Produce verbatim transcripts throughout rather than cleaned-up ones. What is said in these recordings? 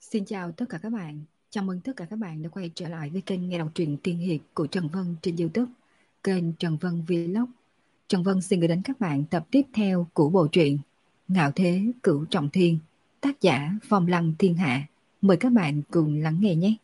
Xin chào tất cả các bạn. Chào mừng tất cả các bạn đã quay trở lại với kênh nghe đọc truyện tiên hiệp của Trần Vân trên YouTube, kênh Trần Vân Vlog. Trần Vân xin gửi đến các bạn tập tiếp theo của bộ truyện Ngạo Thế Cửu Trọng Thiên, tác giả Phong Lăng Thiên Hạ. Mời các bạn cùng lắng nghe nhé.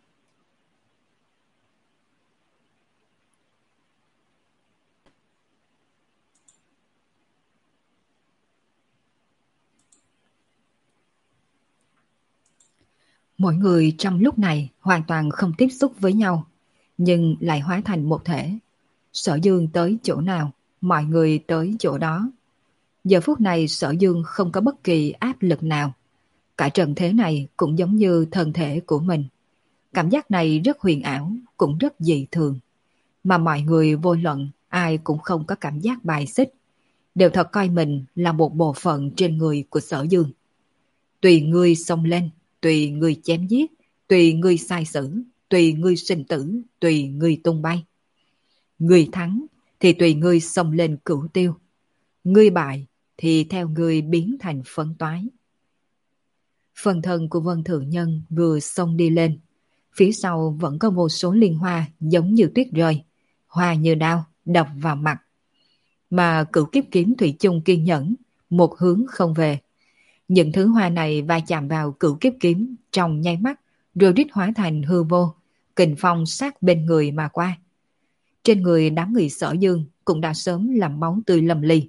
Mỗi người trong lúc này hoàn toàn không tiếp xúc với nhau, nhưng lại hóa thành một thể. Sở Dương tới chỗ nào, mọi người tới chỗ đó. Giờ phút này Sở Dương không có bất kỳ áp lực nào. Cả trần thế này cũng giống như thân thể của mình. Cảm giác này rất huyền ảo, cũng rất dị thường. Mà mọi người vô luận, ai cũng không có cảm giác bài xích. Đều thật coi mình là một bộ phận trên người của Sở Dương. Tùy ngươi xông lên, tùy ngươi chém giết, tùy ngươi sai xử, tùy ngươi sinh tử, tùy ngươi tung bay. Ngươi thắng thì tùy ngươi xông lên cửu tiêu. Ngươi bại thì theo ngươi biến thành phấn toái. Phần thân của Vân Thượng Nhân vừa xông đi lên. Phía sau vẫn có vô số liên hoa giống như tuyết rơi. Hoa như đao, đập vào mặt. Mà cửu kiếp kiếm thủy chung kiên nhẫn, một hướng không về. Những thứ hoa này va chạm vào cửu kiếp kiếm trong nháy mắt, rồi rít hóa thành hư vô, kình phong sát bên người mà qua. Trên người đám người Sở Dương cũng đã sớm làm máu tươi lầm ly.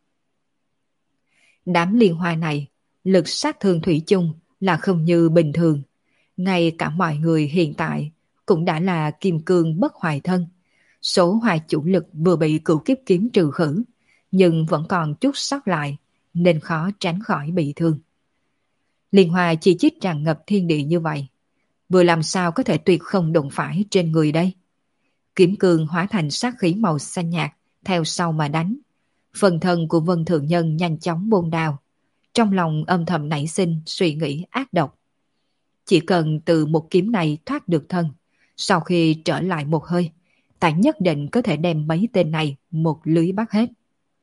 Đám liên hoa này, lực sát thương thủy chung là không như bình thường. Ngay cả mọi người hiện tại cũng đã là kim cương bất hoại thân. Số hoa chủ lực vừa bị cửu kiếp kiếm trừ khử, nhưng vẫn còn chút sót lại, nên khó tránh khỏi bị thương. Liên hoa chi chít tràn ngập thiên địa như vậy, vừa làm sao có thể tuyệt không đụng phải trên người đây? Kiếm cương hóa thành sát khí màu xanh nhạt, theo sau mà đánh. Phần thân của Vân Thượng Nhân nhanh chóng bôn đào. Trong lòng âm thầm nảy sinh suy nghĩ ác độc. Chỉ cần từ một kiếm này thoát được thân, sau khi trở lại một hơi, ta nhất định có thể đem mấy tên này một lưới bắt hết.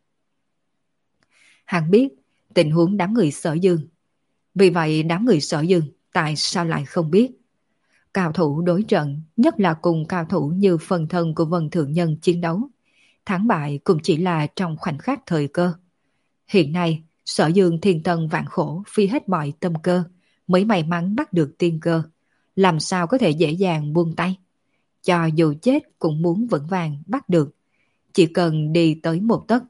Hắn biết tình huống đám người Sở Dương. Vì vậy đám người Sở Dương tại sao lại không biết? Cao thủ đối trận, nhất là cùng cao thủ như phần thân của Vân Thượng Nhân chiến đấu. Thắng bại cũng chỉ là trong khoảnh khắc thời cơ. Hiện nay, Sở Dương thiên tân vạn khổ phi hết mọi tâm cơ, mới may mắn bắt được tiên cơ. Làm sao có thể dễ dàng buông tay? Cho dù chết cũng muốn vững vàng bắt được. Chỉ cần đi tới một tấc.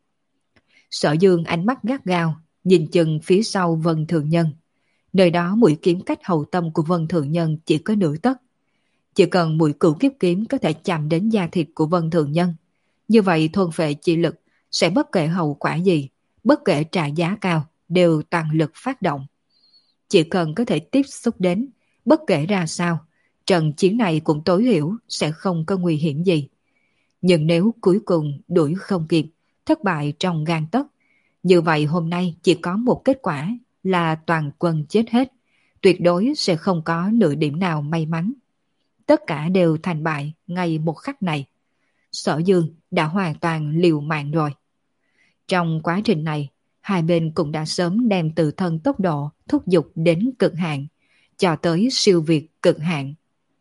Sở Dương ánh mắt gắt gao, nhìn chừng phía sau Vân Thượng Nhân. Nơi đó mũi kiếm cách hậu tâm của Vân Thượng Nhân chỉ có nửa tấc. Chỉ cần mũi cửu kiếp kiếm có thể chạm đến da thịt của Vân Thượng Nhân, như vậy thôn phệ chi lực sẽ bất kể hậu quả gì, bất kể trả giá cao, đều toàn lực phát động. Chỉ cần có thể tiếp xúc đến, bất kể ra sao, trận chiến này cũng tối thiểu sẽ không có nguy hiểm gì. Nhưng nếu cuối cùng đuổi không kịp, thất bại trong gang tấc, như vậy hôm nay chỉ có một kết quả là toàn quân chết hết, tuyệt đối sẽ không có nửa điểm nào may mắn. Tất cả đều thành bại ngay một khắc này. Sở Dương đã hoàn toàn liều mạng rồi. Trong quá trình này, hai bên cũng đã sớm đem tự thân tốc độ thúc giục đến cực hạn, cho tới siêu việt cực hạn.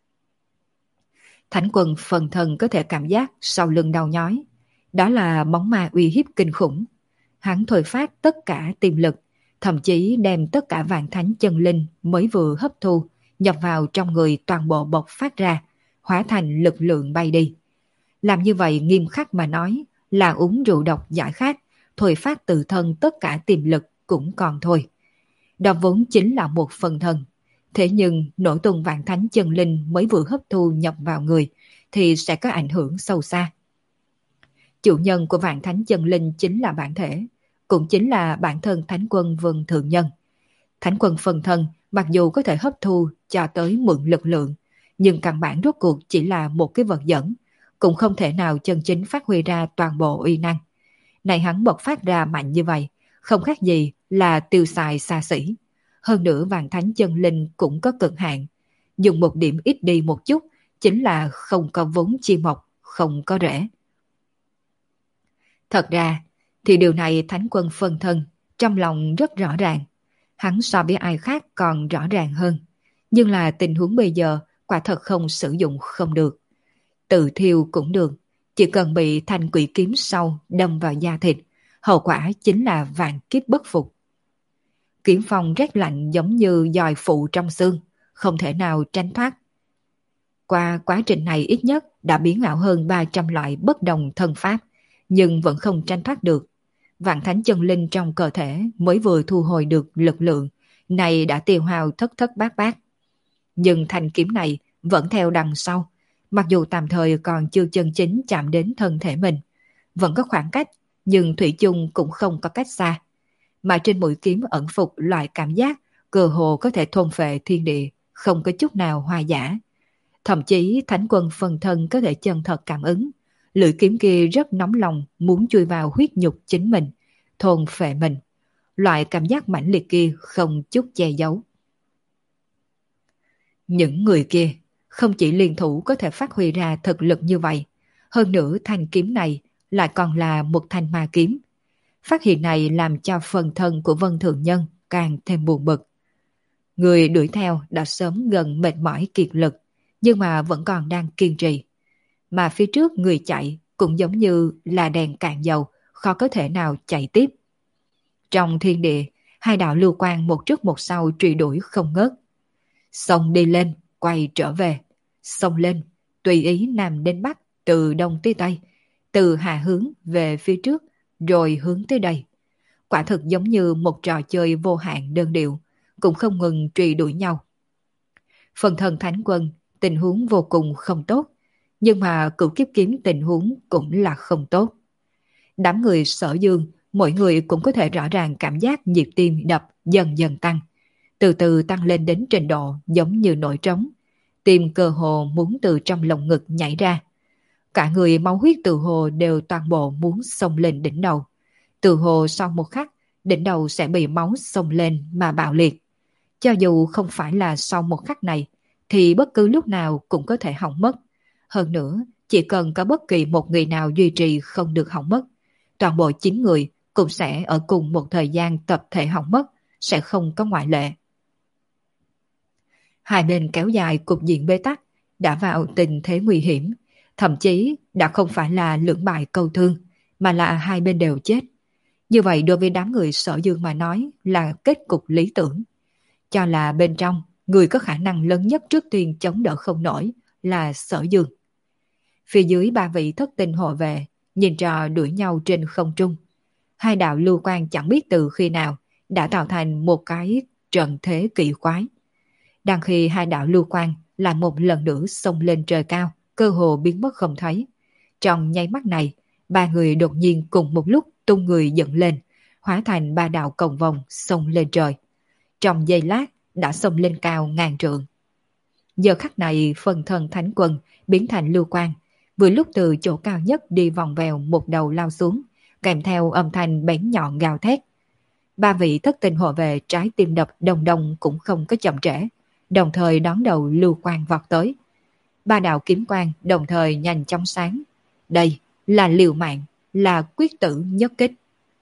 Thánh quân phần thân có thể cảm giác sau lưng đau nhói. Đó là bóng ma uy hiếp kinh khủng. Hắn thôi phát tất cả tiềm lực, thậm chí đem tất cả vạn thánh chân linh mới vừa hấp thu, nhập vào trong người toàn bộ bộc phát ra, hóa thành lực lượng bay đi. Làm như vậy nghiêm khắc mà nói là uống rượu độc giải khát, thôi phát tự thân tất cả tiềm lực cũng còn thôi. Đó vốn chính là một phần thân. Thế nhưng nổ tung vạn thánh chân linh mới vừa hấp thu nhập vào người thì sẽ có ảnh hưởng sâu xa. Chủ nhân của vạn thánh chân linh chính là bản thể, cũng chính là bản thân Thánh quân Vân Thượng Nhân. Thánh quân phần thân mặc dù có thể hấp thu cho tới mượn lực lượng, nhưng căn bản rốt cuộc chỉ là một cái vật dẫn, cũng không thể nào chân chính phát huy ra toàn bộ uy năng. Này hắn bộc phát ra mạnh như vậy, không khác gì là tiêu xài xa xỉ. Hơn nữa vạn thánh chân linh cũng có cực hạn. Dùng một điểm ít đi một chút, chính là không có vốn chi mộc, không có rễ. Thật ra, thì điều này Thánh quân phân thân, trong lòng rất rõ ràng. Hắn so với ai khác còn rõ ràng hơn. Nhưng là tình huống bây giờ quả thật không sử dụng không được. Tự thiêu cũng được, chỉ cần bị thanh quỷ kiếm sau đâm vào da thịt, hậu quả chính là vạn kiếp bất phục. Kiếm phong rét lạnh giống như dòi phụ trong xương, không thể nào tránh thoát. Qua quá trình này ít nhất đã biến ảo hơn ba trăm loại bất đồng thân pháp, nhưng vẫn không tránh thoát được. Vạn thánh chân linh trong cơ thể mới vừa thu hồi được lực lượng, này đã tiêu hao thất thất bát bát. Nhưng thanh kiếm này vẫn theo đằng sau, mặc dù tạm thời còn chưa chân chính chạm đến thân thể mình. Vẫn có khoảng cách, nhưng thủy chung cũng không có cách xa. Mà trên mũi kiếm ẩn phục loại cảm giác cơ hồ có thể thôn phệ thiên địa, không có chút nào hoa giả. Thậm chí thánh quân phần thân có thể chân thật cảm ứng. Lưỡi kiếm kia rất nóng lòng muốn chui vào huyết nhục chính mình, thôn phệ mình. Loại cảm giác mãnh liệt kia không chút che giấu. Những người kia không chỉ liên thủ có thể phát huy ra thực lực như vậy, hơn nữa thanh kiếm này lại còn là một thanh ma kiếm. Phát hiện này làm cho phần thân của Vân Thượng Nhân càng thêm buồn bực. Người đuổi theo đã sớm gần mệt mỏi kiệt lực, nhưng mà vẫn còn đang kiên trì. Mà phía trước người chạy cũng giống như là đèn cạn dầu, khó có thể nào chạy tiếp. Trong thiên địa, hai đạo lưu quang một trước một sau truy đuổi không ngớt. Xông đi lên, quay trở về. Xông lên, tùy ý nam đến bắc, từ đông tới tây, từ hạ hướng về phía trước, rồi hướng tới đây. Quả thực giống như một trò chơi vô hạn đơn điệu, cũng không ngừng truy đuổi nhau. Phần thân thánh quân, tình huống vô cùng không tốt, nhưng mà cửu kiếp kiếm tình huống cũng là không tốt. Đám người Sở Dương, mỗi người cũng có thể rõ ràng cảm giác nhịp tim đập dần dần tăng, từ từ tăng lên đến trình độ giống như nổi trống. Tim cơ hồ muốn từ trong lồng ngực nhảy ra. Cả người máu huyết từ hồ đều toàn bộ muốn xông lên đỉnh đầu. Từ hồ sau một khắc, đỉnh đầu sẽ bị máu xông lên mà bạo liệt. Cho dù không phải là sau một khắc này, thì bất cứ lúc nào cũng có thể hỏng mất. Hơn nữa, chỉ cần có bất kỳ một người nào duy trì không được hỏng mất, toàn bộ chín người cũng sẽ ở cùng một thời gian tập thể hỏng mất, sẽ không có ngoại lệ. Hai bên kéo dài cục diện bế tắc, đã vào tình thế nguy hiểm, thậm chí đã không phải là lưỡng bại câu thương, mà là hai bên đều chết. Như vậy đối với đám người Sở Dương mà nói là kết cục lý tưởng. Cho là bên trong, người có khả năng lớn nhất trước tiên chống đỡ không nổi là Sở Dương. Phía dưới ba vị thất tinh hộ vệ, nhìn trò đuổi nhau trên không trung. Hai đạo lưu quang chẳng biết từ khi nào đã tạo thành một cái trận thế kỳ quái. Đang khi hai đạo lưu quang lại một lần nữa xông lên trời cao, cơ hồ biến mất không thấy. Trong nháy mắt này, ba người đột nhiên cùng một lúc tung người dựng lên, hóa thành ba đạo cầu vòng xông lên trời. Trong giây lát đã xông lên cao ngàn trượng. Giờ khắc này phần thân thánh quân biến thành lưu quang, vừa lúc từ chỗ cao nhất đi vòng vèo một đầu lao xuống, kèm theo âm thanh bén nhọn gào thét. Ba vị thất tinh hộ vệ trái tim đập đồng đồng cũng không có chậm trễ, đồng thời đón đầu lưu quang vọt tới. Ba đạo kiếm quang đồng thời nhanh chóng sáng. Đây là liều mạng, là quyết tử nhất kích.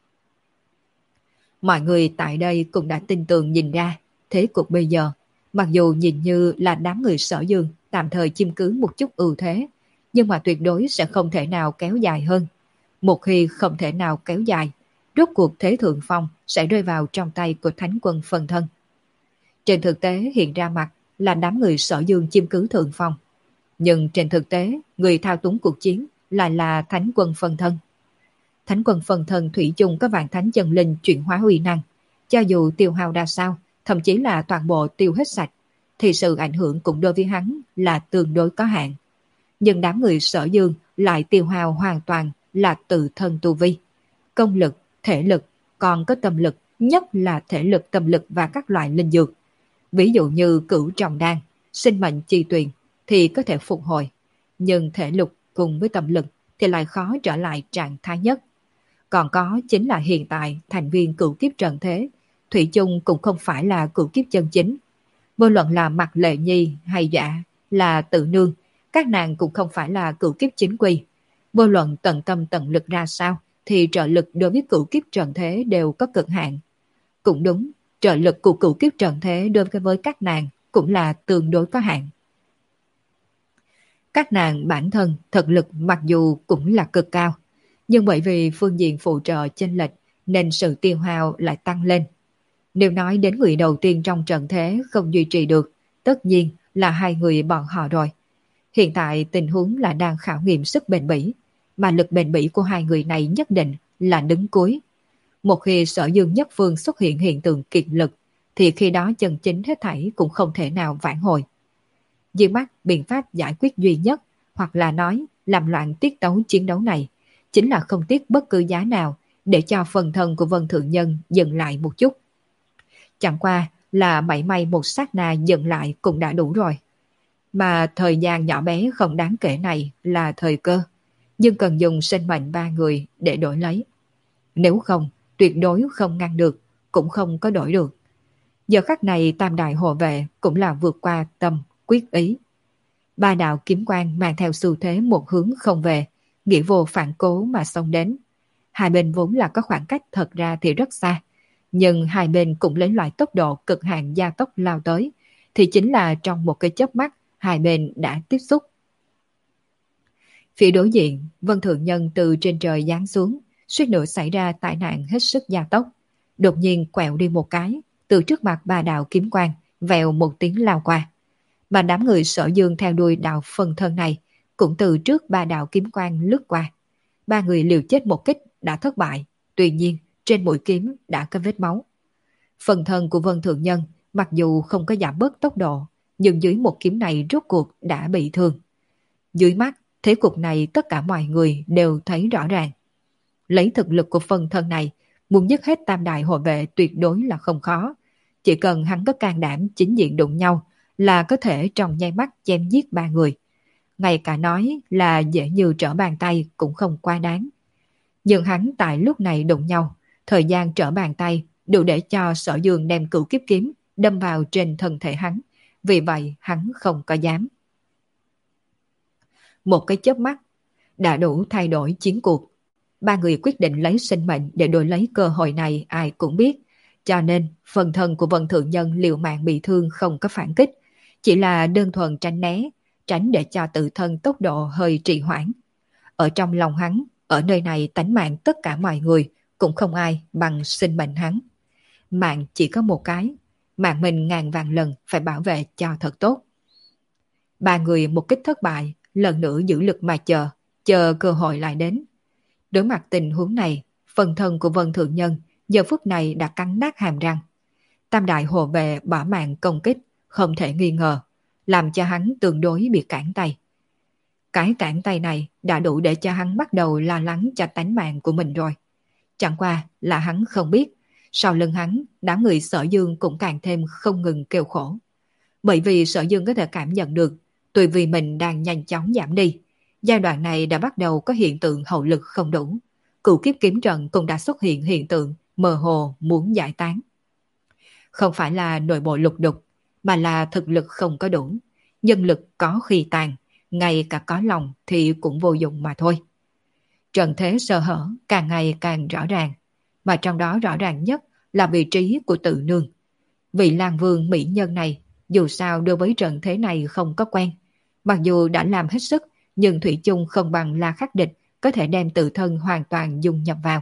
Mọi người tại đây cũng đã tin tưởng nhìn ra thế cục bây giờ. Mặc dù nhìn như là đám người Sở Dương tạm thời chiếm cứ một chút ưu thế, nhưng mà tuyệt đối sẽ không thể nào kéo dài hơn. Một khi không thể nào kéo dài, rốt cuộc thế thượng phong sẽ rơi vào trong tay của thánh quân phần thân. Trên thực tế hiện ra mặt là đám người Sở Dương chiếm cứ thượng phong. Nhưng trên thực tế, người thao túng cuộc chiến lại là thánh quân phần thân. Thánh quân phần thân thủy chung có vạn thánh chân linh chuyển hóa uy năng. Cho dù tiêu hao ra sao, thậm chí là toàn bộ tiêu hết sạch, thì sự ảnh hưởng cũng đối với hắn là tương đối có hạn. Nhưng đám người Sở Dương lại tiêu hao hoàn toàn là tự thân tu vi. Công lực, thể lực, còn có tâm lực, nhất là thể lực, tâm lực và các loại linh dược. Ví dụ như cửu trọng đan, sinh mệnh chi tuyền thì có thể phục hồi. Nhưng thể lực cùng với tâm lực thì lại khó trở lại trạng thái nhất. Còn có chính là hiện tại thành viên cửu kiếp trần thế, thủy chung cũng không phải là cửu kiếp chân chính. Vô luận là Mạc Lệ Nhi hay Dạ, là Tự Nương, các nàng cũng không phải là cửu kiếp chính quy. Vô luận tận tâm tận lực ra sao, thì trợ lực đối với cửu kiếp trần thế đều có cực hạn. Cũng đúng, trợ lực của cửu kiếp trận thế đối với các nàng cũng là tương đối có hạn. Các nàng bản thân thực lực mặc dù cũng là cực cao, nhưng bởi vì phương diện phụ trợ chênh lệch nên sự tiêu hao lại tăng lên. Nếu nói đến người đầu tiên trong trận thế không duy trì được, tất nhiên là hai người bọn họ rồi. Hiện tại tình huống là đang khảo nghiệm sức bền bỉ, mà lực bền bỉ của hai người này nhất định là đứng cuối. Một khi Sở Dương nhất phương xuất hiện hiện tượng kiệt lực, thì khi đó chân chính hết thảy cũng không thể nào vãn hồi. Dưới mắt biện pháp giải quyết duy nhất, hoặc là nói làm loạn tiết tấu chiến đấu này, chính là không tiếc bất cứ giá nào để cho phần thân của Vân Thượng Nhân dừng lại một chút. Chẳng qua là mảy may một sát na dừng lại cũng đã đủ rồi. Mà thời gian nhỏ bé không đáng kể này là thời cơ, nhưng cần dùng sinh mệnh ba người để đổi lấy. Nếu không, tuyệt đối không ngăn được, cũng không có đổi được. Giờ khắc này tam đại hộ vệ cũng là vượt qua tâm, quyết ý. Ba đạo kiếm quang mang theo xu thế một hướng không về, nghĩa vô phản cố mà xông đến. Hai bên vốn là có khoảng cách thật ra thì rất xa, nhưng hai bên cũng lấy loại tốc độ cực hạn gia tốc lao tới, thì chính là trong một cái chớp mắt, hai bên đã tiếp xúc. Phía đối diện, Vân Thượng Nhân từ trên trời giáng xuống, suýt nữa xảy ra tai nạn hết sức gia tốc. Đột nhiên quẹo đi một cái, từ trước mặt ba đạo kiếm quang, vèo một tiếng lao qua. Mà đám người Sở Dương theo đuôi đạo phần thân này, cũng từ trước ba đạo kiếm quang lướt qua. Ba người liều chết một kích đã thất bại, tuy nhiên trên mũi kiếm đã có vết máu. Phần thân của Vân Thượng Nhân mặc dù không có giảm bớt tốc độ, nhưng dưới một kiếm này rốt cuộc đã bị thương. Dưới mắt, thế cục này tất cả mọi người đều thấy rõ ràng. Lấy thực lực của phần thân này, muốn dứt hết tam đại hộ vệ tuyệt đối là không khó. Chỉ cần hắn có can đảm chính diện đụng nhau là có thể trong nháy mắt chém giết ba người. Ngay cả nói là dễ như trở bàn tay cũng không quá đáng. Nhưng hắn tại lúc này đụng nhau, thời gian trở bàn tay đủ để cho Sở Dương đem cửu kiếp kiếm đâm vào trên thân thể hắn. Vì vậy hắn không có dám. Một cái chớp mắt đã đủ thay đổi chiến cuộc. Ba người quyết định lấy sinh mệnh để đổi lấy cơ hội này ai cũng biết. Cho nên phần thân của Vân Thượng Nhân liều mạng bị thương không có phản kích. Chỉ là đơn thuần tránh né, tránh để cho tự thân tốc độ hơi trì hoãn. Ở trong lòng hắn, ở nơi này tánh mạng tất cả mọi người cũng không ai bằng sinh mệnh hắn. Mạng chỉ có một cái, mạng mình ngàn vạn lần phải bảo vệ cho thật tốt. Ba người một kích thất bại, lần nữa giữ lực mà chờ, chờ cơ hội lại đến. Đối mặt tình huống này, phần thân của Vân Thượng Nhân giờ phút này đã cắn nát hàm răng. Tam đại hộ vệ bỏ mạng công kích, không thể nghi ngờ, làm cho hắn tương đối bị cản tay. Cái cản tay này đã đủ để cho hắn bắt đầu lo lắng cho tánh mạng của mình rồi. Chẳng qua là hắn không biết, sau lưng hắn, đám người Sở Dương cũng càng thêm không ngừng kêu khổ. Bởi vì Sở Dương có thể cảm nhận được, tuy vì mình đang nhanh chóng giảm đi, giai đoạn này đã bắt đầu có hiện tượng hậu lực không đủ. Cửu kiếp kiếm trận cũng đã xuất hiện hiện tượng mơ hồ muốn giải tán. Không phải là nội bộ lục đục, mà là thực lực không có đủ. Nhân lực có khi tàn, ngay cả có lòng thì cũng vô dụng mà thôi. Trận thế sơ hở càng ngày càng rõ ràng, mà trong đó rõ ràng nhất là vị trí của Tự Nương. Vị Lan Vương mỹ nhân này dù sao đối với trận thế này không có quen. Mặc dù đã làm hết sức, nhưng thủy chung không bằng La Khắc Địch có thể đem tự thân hoàn toàn dung nhập vào.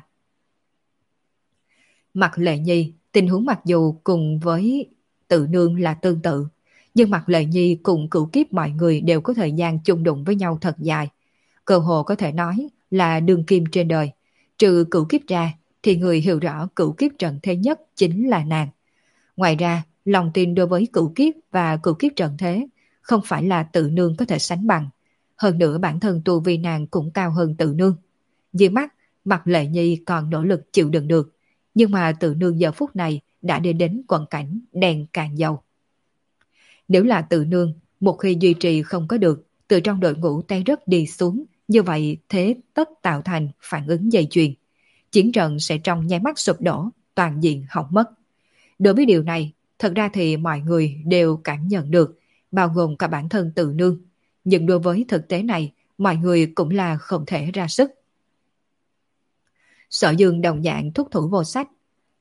Mặt Lệ Nhi, tình huống mặc dù cùng với Tự Nương là tương tự, nhưng Mặt Lệ Nhi cùng cửu kiếp mọi người đều có thời gian chung đụng với nhau thật dài. Cơ hồ có thể nói là đường kim trên đời. Trừ cửu kiếp ra, thì người hiểu rõ cửu kiếp trận thế nhất chính là nàng. Ngoài ra, lòng tin đối với cửu kiếp và cửu kiếp trận thế không phải là Tự Nương có thể sánh bằng. Hơn nữa bản thân tu vi nàng cũng cao hơn Tự Nương. Dưới mắt, Mặt Lệ Nhi còn nỗ lực chịu đựng được, nhưng mà Tự Nương giờ phút này đã đi đến quận cảnh đèn càng dầu. Nếu là Tự Nương, một khi duy trì không có được, từ trong đội ngũ tay rất đi xuống, như vậy thế tất tạo thành phản ứng dây chuyền. Chiến trận sẽ trong nháy mắt sụp đổ, toàn diện hỏng mất. Đối với điều này, thật ra thì mọi người đều cảm nhận được, bao gồm cả bản thân Tự Nương. Nhưng đối với thực tế này, mọi người cũng là không thể ra sức. Sở Dương đồng dạng thúc thủ vô sách.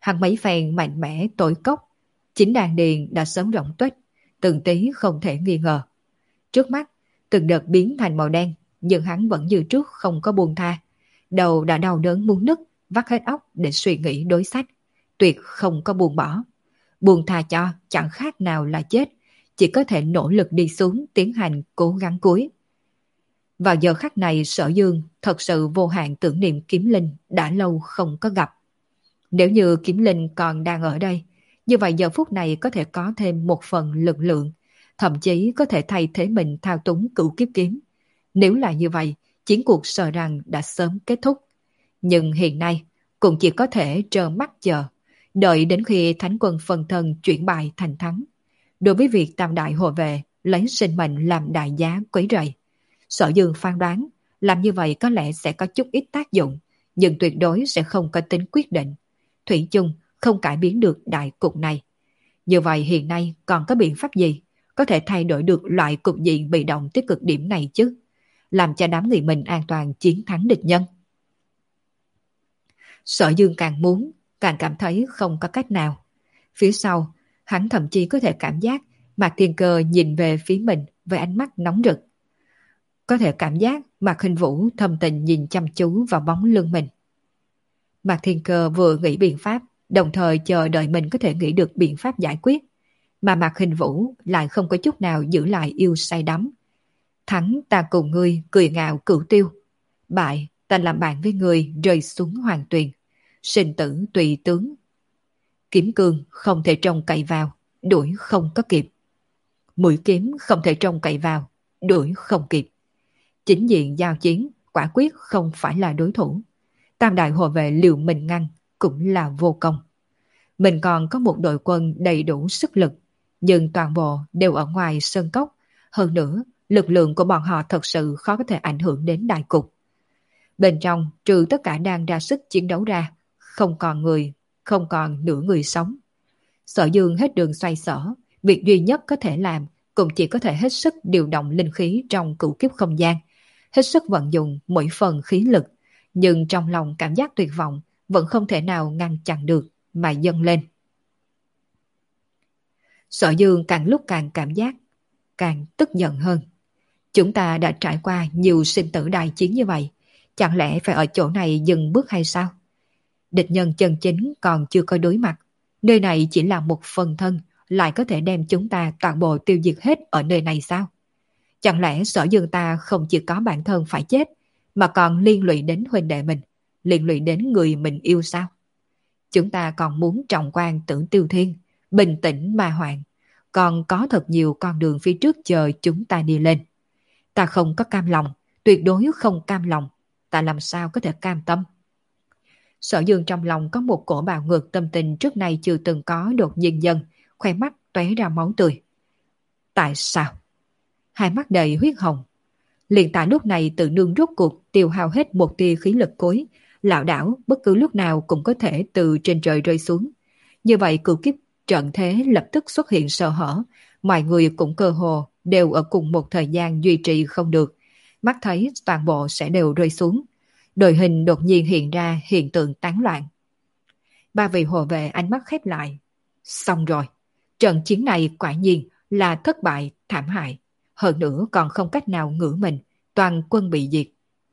Hắn mấy phen mạnh mẽ tội cốc, chính đàn điền đã sớm rỗng tuếch, từng tí không thể nghi ngờ. Trước mắt, từng đợt biến thành màu đen, nhưng hắn vẫn như trước không có buông tha. Đầu đã đau đớn muốn nứt, vắt hết óc để suy nghĩ đối sách, tuyệt không có buông bỏ. Buông tha cho chẳng khác nào là chết, chỉ có thể nỗ lực đi xuống tiến hành cố gắng cuối. Vào giờ khắc này Sở Dương thật sự vô hạn tưởng niệm Kiếm Linh đã lâu không có gặp. Nếu như Kiếm Linh còn đang ở đây, như vậy giờ phút này có thể có thêm một phần lực lượng, thậm chí có thể thay thế mình thao túng cửu kiếp kiếm. Nếu là như vậy, chiến cuộc sợ rằng đã sớm kết thúc. Nhưng hiện nay cũng chỉ có thể trơ mắt chờ, đợi đến khi Thánh quân phân thân chuyển bại thành thắng. Đối với việc tam đại hộ vệ lấy sinh mệnh làm đại giá quấy rầy, Sở Dương phán đoán làm như vậy có lẽ sẽ có chút ít tác dụng, nhưng tuyệt đối sẽ không có tính quyết định. Thủy chung không cải biến được đại cục này. Như vậy hiện nay còn có biện pháp gì có thể thay đổi được loại cục diện bị động tới cực điểm này chứ? Làm cho đám người mình an toàn chiến thắng địch nhân. Sở Dương càng muốn, càng cảm thấy không có cách nào. Phía sau, hắn thậm chí có thể cảm giác Mạc Thiên Cơ nhìn về phía mình với ánh mắt nóng rực. Có thể cảm giác Mạc Hình Vũ thâm tình nhìn chăm chú vào bóng lưng mình. Mạc Thiên Cơ vừa nghĩ biện pháp, đồng thời chờ đợi mình có thể nghĩ được biện pháp giải quyết. Mà Mạc Hình Vũ lại không có chút nào giữ lại yêu say đắm. Thắng ta cùng ngươi cười ngạo cửu tiêu. Bại ta làm bạn với ngươi rơi xuống hoàng tuyền. Sinh tử tùy tướng. Kiếm cương không thể trông cậy vào, đuổi không có kịp. Mũi kiếm không thể trông cậy vào, đuổi không kịp. Chính diện giao chiến quả quyết không phải là đối thủ. Tam đại hộ vệ liều mình ngăn cũng là vô công. Mình còn có một đội quân đầy đủ sức lực, nhưng toàn bộ đều ở ngoài sơn cốc. Hơn nữa, lực lượng của bọn họ thật sự khó có thể ảnh hưởng đến đại cục. Bên trong, trừ tất cả đang ra sức chiến đấu ra, không còn người, không còn nửa người sống. Sở Dương hết đường xoay sở, việc duy nhất có thể làm cũng chỉ có thể hết sức điều động linh khí trong cửu kiếp không gian, hết sức vận dụng mỗi phần khí lực, nhưng trong lòng cảm giác tuyệt vọng vẫn không thể nào ngăn chặn được mà dâng lên. Sở Dương càng lúc càng cảm giác, càng tức giận hơn. Chúng ta đã trải qua nhiều sinh tử đại chiến như vậy, chẳng lẽ phải ở chỗ này dừng bước hay sao? Địch nhân chân chính còn chưa có đối mặt, nơi này chỉ là một phần thân, lại có thể đem chúng ta toàn bộ tiêu diệt hết ở nơi này sao? Chẳng lẽ Sở Dương ta không chỉ có bản thân phải chết, mà còn liên lụy đến huynh đệ mình, liên lụy đến người mình yêu sao? Chúng ta còn muốn trọng quan tưởng tiêu thiên, bình tĩnh mà hoạn, còn có thật nhiều con đường phía trước chờ chúng ta đi lên. Ta không có cam lòng, tuyệt đối không cam lòng, ta làm sao có thể cam tâm? Sở Dương trong lòng có một cổ bạo ngược tâm tình trước nay chưa từng có đột nhiên dần, khoe mắt tóe ra máu tươi. Tại sao? Hai mắt đầy huyết hồng. Liền tại lúc này tự nương rốt cuộc tiêu hao hết một tia khí lực cuối, lảo đảo bất cứ lúc nào cũng có thể từ trên trời rơi xuống. Như vậy cửu kiếp trận thế lập tức xuất hiện sơ hở, mọi người cũng cơ hồ đều ở cùng một thời gian duy trì không được, mắt thấy toàn bộ sẽ đều rơi xuống. Đội hình đột nhiên hiện ra hiện tượng tán loạn. Ba vị hộ vệ ánh mắt khép lại. Xong rồi, trận chiến này quả nhiên là thất bại thảm hại, hơn nữa còn không cách nào ngửa mình, toàn quân bị diệt.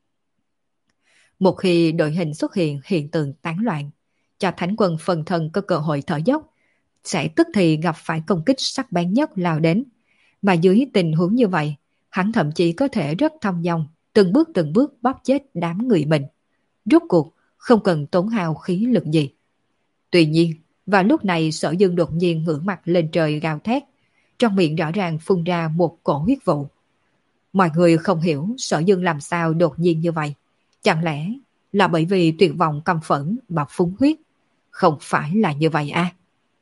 Một khi đội hình xuất hiện hiện tượng tán loạn, cho Thánh quân phần thân có cơ hội thở dốc, sẽ tức thì gặp phải công kích sắc bén nhất lao đến. Mà dưới tình huống như vậy, hắn thậm chí có thể rất thong dong, từng bước từng bước bóp chết đám người mình. Rốt cuộc, không cần tốn hao khí lực gì. Tuy nhiên, vào lúc này Sở Dương đột nhiên ngửa mặt lên trời gào thét, trong miệng rõ ràng phun ra một cổ huyết vụ. Mọi người không hiểu Sở Dương làm sao đột nhiên như vậy. Chẳng lẽ là bởi vì tuyệt vọng căm phẫn mà phun huyết? Không phải là như vậy à?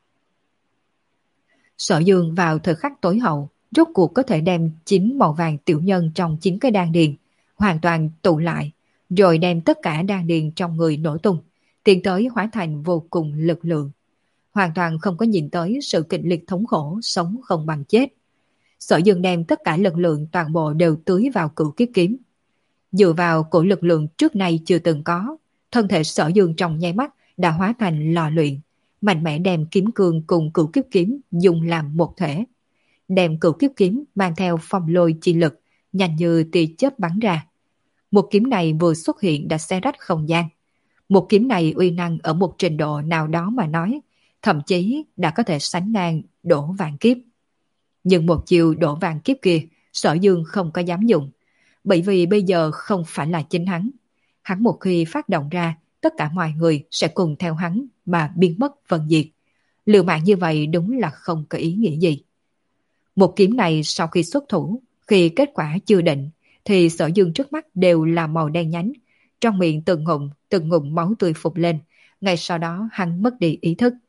Sở Dương vào thời khắc tối hậu, rốt cuộc có thể đem chín màu vàng tiểu nhân trong chín cái đan điền hoàn toàn tụ lại, rồi đem tất cả đan điền trong người nổ tung, tiến tới hóa thành vô cùng lực lượng. Hoàn toàn không có nhìn tới sự kịch liệt thống khổ sống không bằng chết. Sở Dương đem tất cả lực lượng toàn bộ đều tưới vào cửu kiếp kiếm. Dựa vào cổ lực lượng trước nay chưa từng có, thân thể Sở Dương trong nháy mắt đã hóa thành lò luyện, mạnh mẽ đem kiếm cương cùng cửu kiếp kiếm dùng làm một thể. Đem cửu kiếp kiếm mang theo phong lôi chi lực, nhanh như tia chớp bắn ra. Một kiếm này vừa xuất hiện đã xé rách không gian. Một kiếm này uy năng ở một trình độ nào đó mà nói, thậm chí đã có thể sánh ngang đổ vạn kiếp. Nhưng một chiều đổ vạn kiếp kia, Sở Dương không có dám dùng, bởi vì bây giờ không phải là chính hắn. Hắn một khi phát động ra, tất cả mọi người sẽ cùng theo hắn mà biến mất vân diệt. Liều mạng như vậy đúng là không có ý nghĩa gì. Một kiếm này sau khi xuất thủ, khi kết quả chưa định, thì Sở Dương trước mắt đều là màu đen nhánh, trong miệng từng ngụm, từng ngụm máu tươi phụt lên, ngay sau đó hắn mất đi ý thức.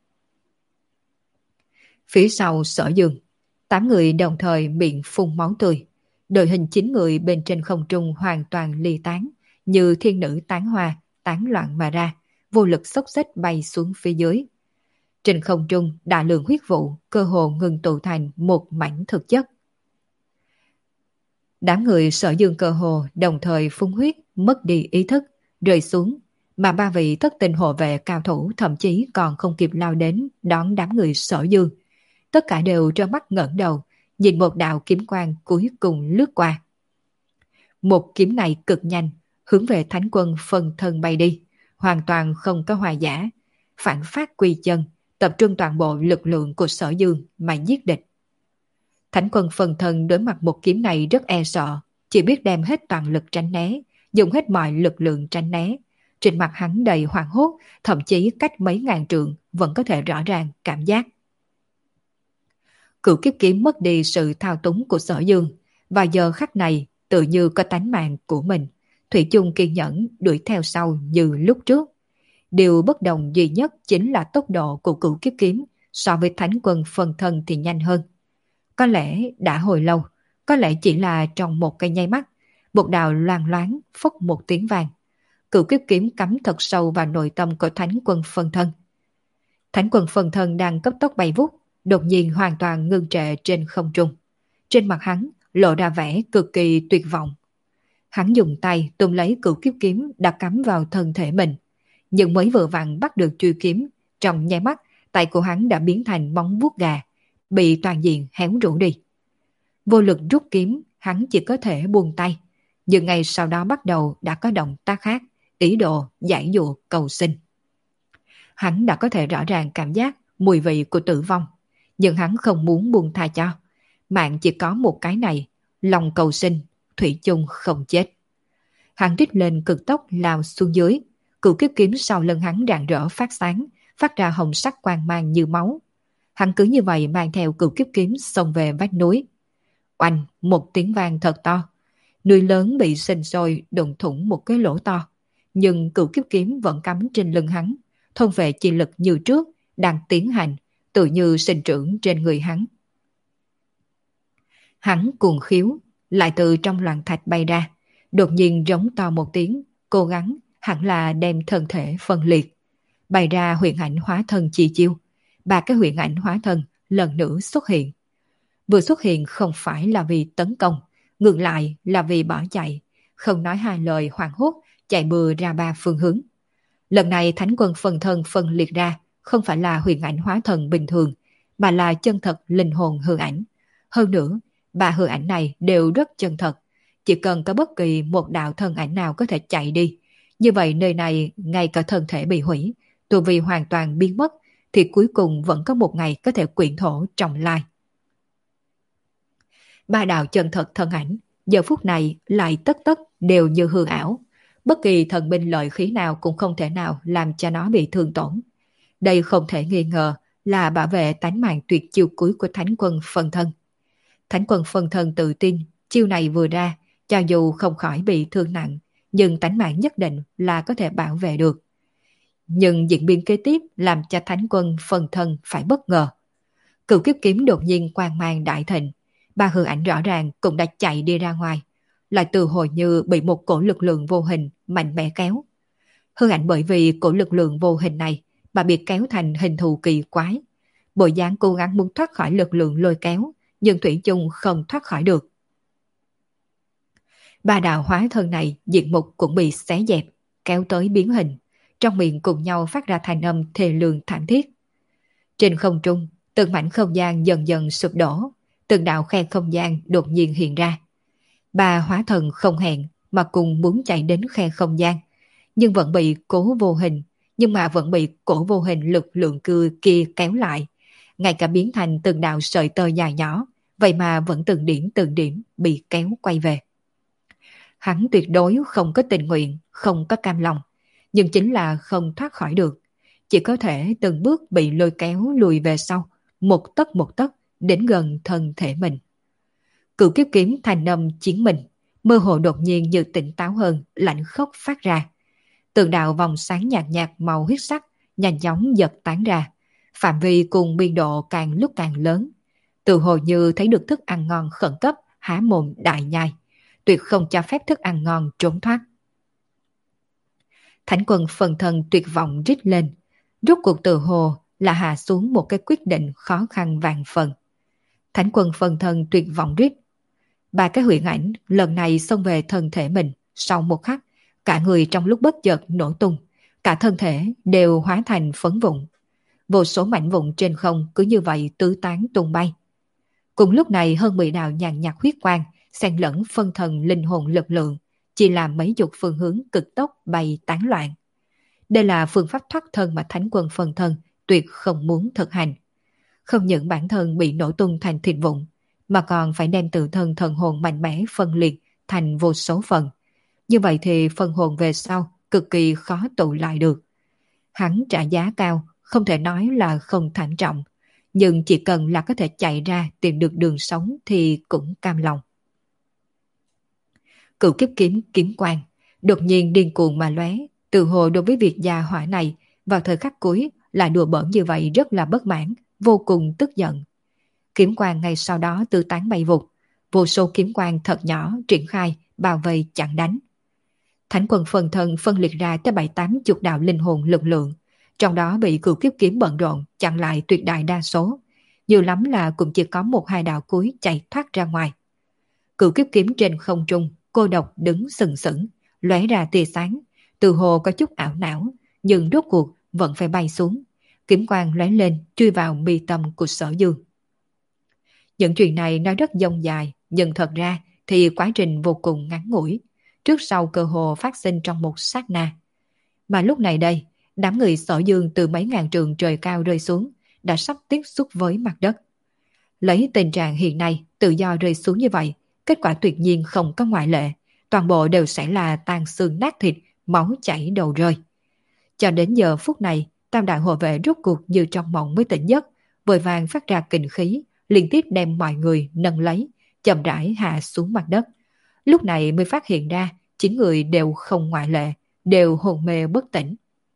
Phía sau Sở Dương, tám người đồng thời miệng phun máu tươi, đội hình chín người bên trên không trung hoàn toàn ly tán, như thiên nữ tán hoa, tán loạn mà ra, vô lực xốc xếch bay xuống phía dưới. Trên không trung, đại lượng huyết vụ cơ hồ ngừng tụ thành một mảnh thực chất. Đám người Sở Dương cơ hồ đồng thời phun huyết, mất đi ý thức, rơi xuống, mà ba vị thất tình hộ vệ cao thủ thậm chí còn không kịp lao đến đón đám người Sở Dương. Tất cả đều trơ mắt ngẩng đầu, nhìn một đạo kiếm quang cuối cùng lướt qua. Một kiếm này cực nhanh, hướng về Thánh Quân phân thân bay đi, hoàn toàn không có hòa giả, phản phát quy chân, tập trung toàn bộ lực lượng của Sở Dương mà giết địch. Thánh Quân phân thân đối mặt một kiếm này rất e sợ, chỉ biết đem hết toàn lực tránh né, dùng hết mọi lực lượng tránh né. Trên mặt hắn đầy hoảng hốt, thậm chí cách mấy ngàn trượng vẫn có thể rõ ràng cảm giác. Cửu kiếp kiếm mất đi sự thao túng của Sở Dương, và giờ khắc này tự như có tánh mạng của mình, thủy chung kiên nhẫn đuổi theo sau như lúc trước. Điều bất đồng duy nhất chính là tốc độ của cửu kiếp kiếm so với Thánh Quân phân thân thì nhanh hơn. Có lẽ đã hồi lâu, có lẽ chỉ là trong một cái nháy mắt, một đạo loang loáng phốc một tiếng vàng. Cửu kiếp kiếm cắm thật sâu vào nội tâm của Thánh Quân phân thân. Thánh Quân phân thân đang cấp tốc bay vút, đột nhiên hoàn toàn ngưng trệ trên không trung. Trên mặt hắn lộ ra vẻ cực kỳ tuyệt vọng. Hắn dùng tay túm lấy cửu kiếp kiếm đã cắm vào thân thể mình, nhưng mới vừa vặn bắt được chuôi kiếm, trong nháy mắt tay của hắn đã biến thành móng vuốt gà, bị toàn diện héo rũ đi. Vô lực rút kiếm, hắn chỉ có thể buông tay, nhưng ngay sau đó bắt đầu đã có động tác khác, ý đồ giải dụa cầu sinh. Hắn đã có thể rõ ràng cảm giác mùi vị của tử vong, nhưng hắn không muốn buông tha cho. Mạng chỉ có một cái này, lòng cầu sinh, thủy chung không chết. Hắn rít lên cực tốc lao xuống dưới, cửu kiếp kiếm sau lưng hắn rạng rỡ phát sáng, phát ra hồng sắc quang mang như máu. Hắn cứ như vậy mang theo cửu kiếp kiếm xông về vách núi. Oanh, một tiếng vang thật to. Núi lớn bị sinh sôi đụng thủng một cái lỗ to, nhưng cửu kiếp kiếm vẫn cắm trên lưng hắn, thôn vệ chi lực như trước đang tiến hành, tự như sinh trưởng trên người hắn. Hắn cuồng khiếu, lại từ trong loạn thạch bay ra, đột nhiên rống to một tiếng, cố gắng hẳn là đem thân thể phân liệt. Bày ra huyền ảnh hóa thân chi chiêu, ba cái huyền ảnh hóa thân lần nữa xuất hiện. Vừa xuất hiện không phải là vì tấn công, ngược lại là vì bỏ chạy, không nói hai lời hoảng hốt, chạy bừa ra ba phương hướng. Lần này Thánh Quân phân thân phân liệt ra, không phải là huyền ảnh hóa thân bình thường, mà là chân thật linh hồn hư ảnh. Hơn nữa, ba hư ảnh này đều rất chân thật, chỉ cần có bất kỳ một đạo thân ảnh nào có thể chạy đi. Như vậy nơi này ngay cả thân thể bị hủy, tu vi hoàn toàn biến mất, thì cuối cùng vẫn có một ngày có thể quyện thổ trọng lai. Ba đạo chân thật thân ảnh, giờ phút này lại tất tất đều như hư ảo. Bất kỳ thần binh lợi khí nào cũng không thể nào làm cho nó bị thương tổn. Đây không thể nghi ngờ là bảo vệ tánh mạng tuyệt chiêu cuối của Thánh Quân phân thân. Thánh Quân phân thân tự tin, chiêu này vừa ra, cho dù không khỏi bị thương nặng, nhưng tánh mạng nhất định là có thể bảo vệ được. Nhưng diễn biến kế tiếp làm cho Thánh Quân phân thân phải bất ngờ. Cửu kiếp kiếm đột nhiên quang mang đại thịnh, ba hư ảnh rõ ràng cũng đã chạy đi ra ngoài, lại từ hồi như bị một cổ lực lượng vô hình mạnh mẽ kéo. Hư ảnh bởi vì cổ lực lượng vô hình này mà bị kéo thành hình thù kỳ quái. Bộ dáng cố gắng muốn thoát khỏi lực lượng lôi kéo, nhưng thủy chung không thoát khỏi được. Ba đạo hóa thân này diện mục cũng bị xé dẹp, kéo tới biến hình, trong miệng cùng nhau phát ra thanh âm thê lương thảm thiết. Trên không trung, từng mảnh không gian dần dần sụp đổ, từng đạo khe không gian đột nhiên hiện ra. Ba hóa thần không hẹn mà cùng muốn chạy đến khe không gian, nhưng vẫn bị cố vô hình, nhưng mà vẫn bị cổ vô hình lực lượng cưa kia kéo lại, ngay cả biến thành từng đạo sợi tơ dài nhỏ, vậy mà vẫn từng điểm từng điểm bị kéo quay về. Hắn tuyệt đối không có tình nguyện, không có cam lòng, nhưng chính là không thoát khỏi được, chỉ có thể từng bước bị lôi kéo lùi về sau, một tấc một tấc đến gần thân thể mình. Cửu kiếp kiếm thành âm chiến mình, mơ hồ đột nhiên như tỉnh táo hơn, lạnh khốc phát ra. Từng đạo vòng sáng nhạt nhạt màu huyết sắc nhanh chóng giật tán ra, phạm vi cùng biên độ càng lúc càng lớn. Tự hồ như thấy được thức ăn ngon khẩn cấp, há mồm đại nhai, tuyệt không cho phép thức ăn ngon trốn thoát. Thánh quân phần thân tuyệt vọng rít lên, rốt cuộc tự hồ là hạ xuống một cái quyết định khó khăn vạn phần. Thánh quân phần thân tuyệt vọng rít. Ba cái huyền ảnh lần này xông về thân thể mình, sau một khắc, cả người trong lúc bất chợt nổ tung, cả thân thể đều hóa thành phấn vụn. Vô số mảnh vụn trên không cứ như vậy tứ tán tung bay. Cùng lúc này hơn mười đạo nhàn nhạt huyết quang, xen lẫn phân thần linh hồn lực lượng, chỉ làm mấy chục phương hướng cực tốc bay tán loạn. Đây là phương pháp thoát thân mà thánh quân phân thân tuyệt không muốn thực hành. Không những bản thân bị nổ tung thành thịt vụn, mà còn phải đem tự thân thần hồn mạnh mẽ phân liệt thành vô số phần. Như vậy thì phần hồn về sau cực kỳ khó tụ lại được. Hắn trả giá cao, không thể nói là không thảm trọng, nhưng chỉ cần là có thể chạy ra tìm được đường sống thì cũng cam lòng. Cửu kiếp kiếm kiếm quang đột nhiên điên cuồng mà lóe, tự hồ đối với việc gia hỏa này vào thời khắc cuối lại đùa bỡn như vậy rất là bất mãn, vô cùng tức giận. Kiếm quang ngay sau đó tư tán bay vụt, vô số kiếm quang thật nhỏ triển khai bao vây chặn đánh. Thánh quân phần thân phân liệt ra tới bảy tám chục đạo linh hồn lực lượng, trong đó bị cửu kiếp kiếm bận rộn chặn lại tuyệt đại đa số, nhiều lắm là cũng chỉ có một hai đạo cuối chạy thoát ra ngoài. Cửu kiếp kiếm trên không trung cô độc đứng sừng sững, lóe ra tia sáng, từ hồ có chút ảo não, nhưng rốt cuộc vẫn phải bay xuống. Kiếm quang lóe lên chui vào mi tâm của Sở Dương. Những chuyện này nói rất dông dài, nhưng thật ra thì quá trình vô cùng ngắn ngủi, trước sau cơ hồ phát sinh trong một sát na. Mà lúc này đây, đám người Sở Dương từ mấy ngàn trường trời cao rơi xuống, đã sắp tiếp xúc với mặt đất. Lấy tình trạng hiện nay, tự do rơi xuống như vậy, kết quả tuyệt nhiên không có ngoại lệ, toàn bộ đều sẽ là tan xương nát thịt, máu chảy đầu rơi. Cho đến giờ phút này, tam đại hộ vệ rốt cuộc như trong mộng mới tỉnh giấc, vội vàng phát ra kình khí, liên tiếp đem mọi người nâng lấy, chậm rãi hạ xuống mặt đất. Lúc này mới phát hiện ra, chín người đều không ngoại lệ, đều hồn mê bất tỉnh.